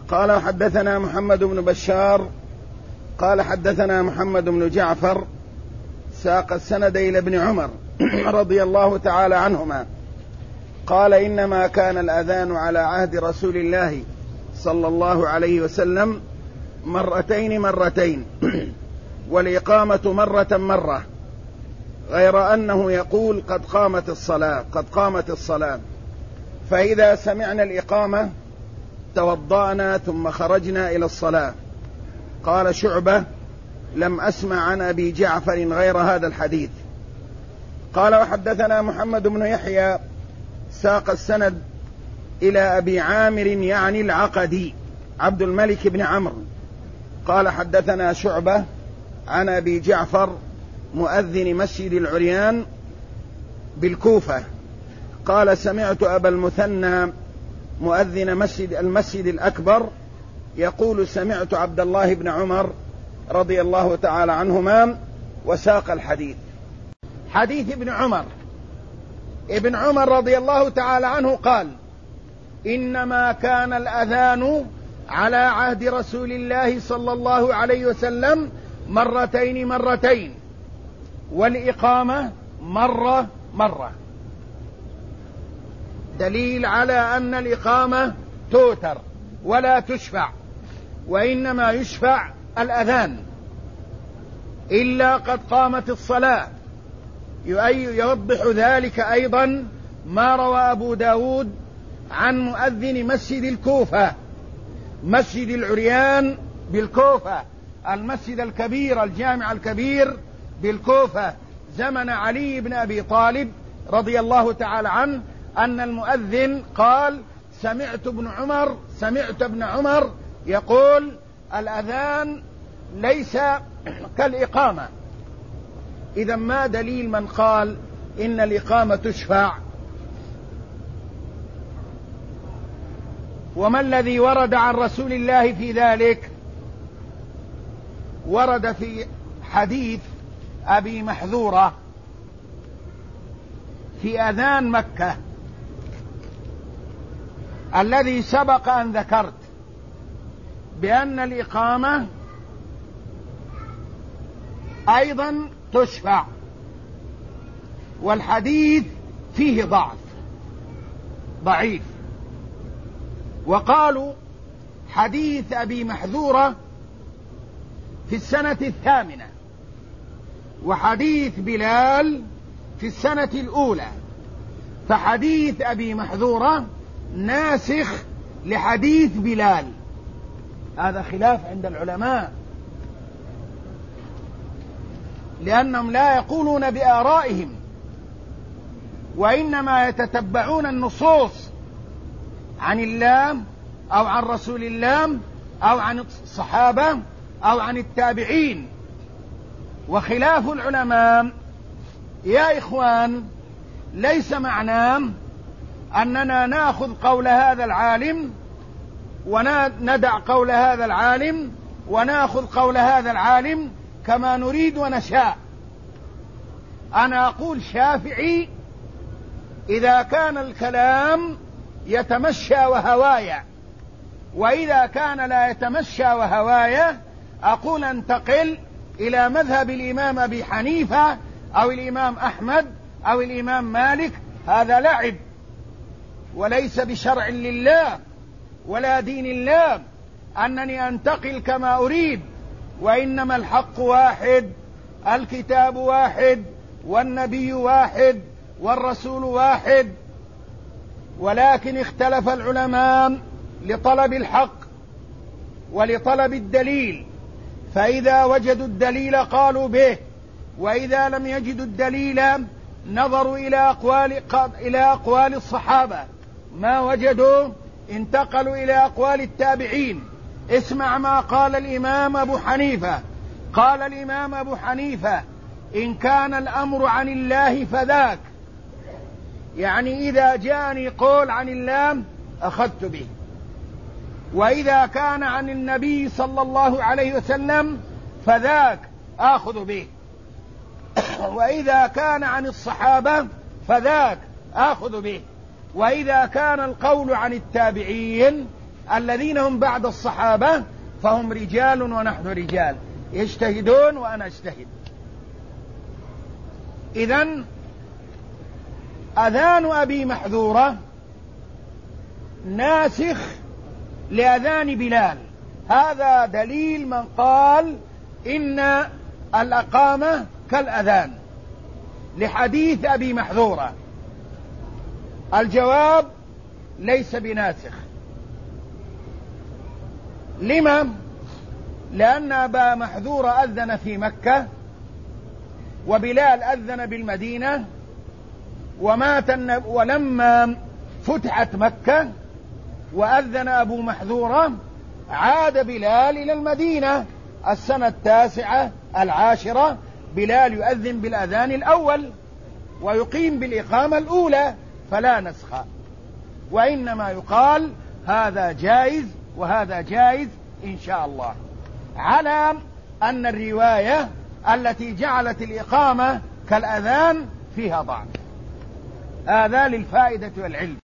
قال حدثنا محمد بن بشار قال حدثنا محمد بن جعفر ساق السند إلى ابن عمر رضي الله تعالى عنهما قال إنما كان الأذان على عهد رسول الله صلى الله عليه وسلم مرتين والإقامة مرة غير أنه يقول قد قامت الصلاة فإذا سمعنا الإقامة توضأنا ثم خرجنا إلى الصلاة. قال شعبة لم أسمع عن أبي جعفر غير هذا الحديث. قال وحدثنا محمد بن يحيى ساق السند إلى أبي عامر يعني العقدي عبد الملك بن عمرو قال حدثنا شعبة عن أبي جعفر مؤذن مسجد العريان بالكوفة قال سمعت أبا المثنى مؤذن المسجد الأكبر يقول سمعت عبد الله بن عمر رضي الله تعالى عنهما وساق الحديث. حديث ابن عمر رضي الله تعالى عنه قال إنما كان الأذان على عهد رسول الله صلى الله عليه وسلم مرتين والإقامة مرة دليل على أن الإقامة توتر ولا تشفع وإنما يشفع الأذان إلا قد قامت الصلاة. يوضح ذلك أيضا ما روى أبو داود عن مؤذن مسجد الكوفة مسجد العريان بالكوفة المسجد الكبير الجامع الكبير بالكوفة زمن علي بن أبي طالب رضي الله تعالى عنه أن المؤذن قال سمعت ابن عمر يقول الأذان ليس كالإقامة. إذا ما دليل من قال إن الإقامة تشفع؟ وما الذي ورد عن رسول الله في ذلك؟ ورد في حديث أبي محذورة في أذان مكة الذي سبق أن ذكرت بأن الإقامة أيضا تشفع والحديث فيه ضعيف وقالوا حديث أبي محذورة في السنة 8 وحديث بلال في السنة 1 فحديث أبي محذورة ناسخ لحديث بلال. هذا خلاف عند العلماء لأنهم لا يقولون بآرائهم وإنما يتتبعون النصوص عن الله أو عن رسول الله أو عن الصحابة أو عن التابعين. وخلاف العلماء يا إخوان ليس معناه أننا نأخذ قول هذا العالم وندع قول هذا العالم ونأخذ قول هذا العالم كما نريد ونشاء. أنا أقول شافعي إذا كان الكلام يتمشى وهوايا، وإذا كان لا يتمشى وهوايا أقول انتقل إلى مذهب الإمام أبي حنيفة أو الإمام أحمد أو الإمام مالك. هذا لعب وليس بشرع لله ولا دين الله أنني أنتقل كما أريد، وإنما الحق واحد، الكتاب واحد، والنبي واحد، والرسول واحد، ولكن اختلف العلماء لطلب الحق ولطلب الدليل، فإذا وجدوا الدليل قالوا به، وإذا لم يجدوا الدليل نظروا إلى أقوال الصحابة، ما وجدوا انتقلوا إلى أقوال التابعين. اسمع ما قال الإمام أبو حنيفة. قال الإمام أبو حنيفة إن كان الأمر عن الله فذاك، يعني إذا جاءني قول عن الله أخذت به، وإذا كان عن النبي صلى الله عليه وسلم فذاك آخذ به، وإذا كان عن الصحابة فذاك آخذ به، وإذا كان القول عن التابعين الذين هم بعد الصحابة فهم رجال ونحن رجال، يجتهدون وأنا أجتهد. إذن أذان أبي محذورة ناسخ لأذان بلال. هذا دليل من قال إن الأقامة كالأذان لحديث أبي محذورة. الجواب ليس بناسخ. لما؟ لأن أبا محذورة أذن في مكة، وبلال أذن بالمدينة، ولما فتحت مكة وأذن أبو محذورة عاد بلال إلى المدينة السنة 9 10، بلال يؤذن بالأذان الأول ويقيم بالإقامة الأولى، فلا نسخ، وإنما يقال هذا جائز وهذا جائز إن شاء الله، على أن الرواية التي جعلت الإقامة كالأذان فيها ضعف. هذا للفائدة والعلم.